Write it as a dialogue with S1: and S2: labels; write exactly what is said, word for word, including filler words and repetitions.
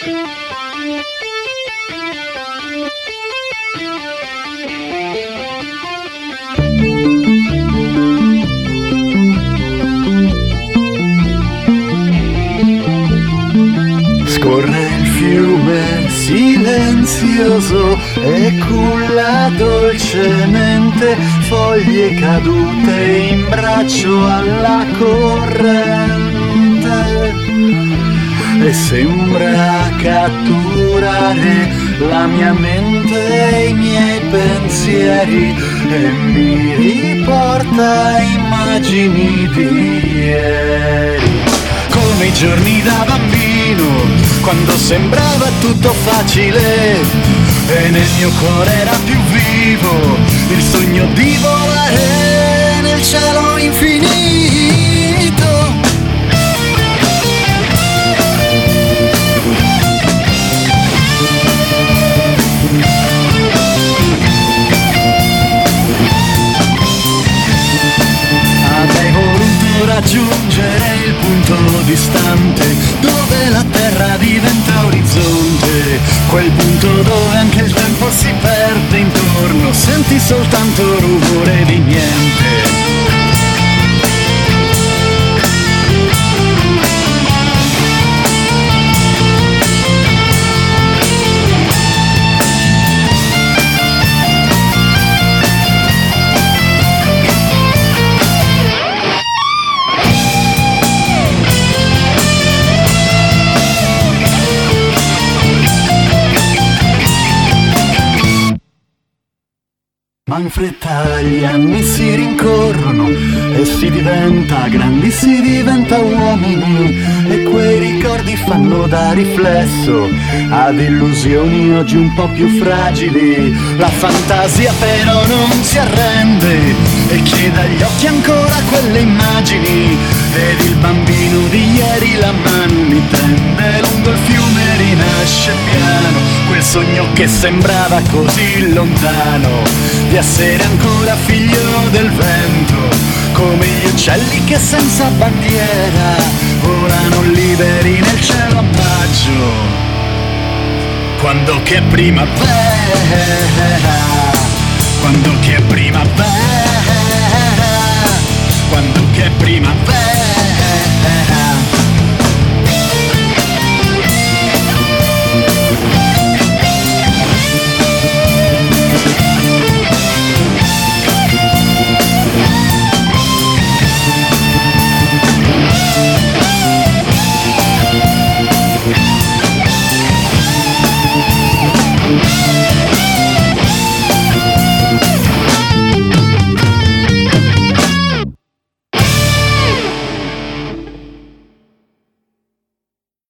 S1: Scorre il fiume silenzioso e culla dolcemente foglie cadute in braccio alla corrente e sembra catturare la mia mente e i miei pensieri e mi riporta immagini di ieri, come i giorni da bambino, quando sembrava tutto facile e nel mio cuore era più vivo il sogno di volare nel cielo infinito. Avrei voluto raggiungere il punto distante dove la terra diventa orizzonte, quel punto dove anche il tempo si perde intorno, senti soltanto rumore di niente. Ma in fretta gli anni si rincorrono e si diventa grandi, si diventa uomini e quei ricordi fanno da riflesso ad illusioni oggi un po' più fragili. La fantasia però non si arrende e chiede agli occhi ancora quelle immagini ed il bambino di ieri la mano mi tende lungo il fiume, rinasce piano quel sogno che sembrava così lontano, di essere ancora figlio del vento, come gli uccelli che senza bandiera volano liberi nel cielo a maggio, quando che primavera, quando che primavera, quando che primavera.
S2: We'll be right back.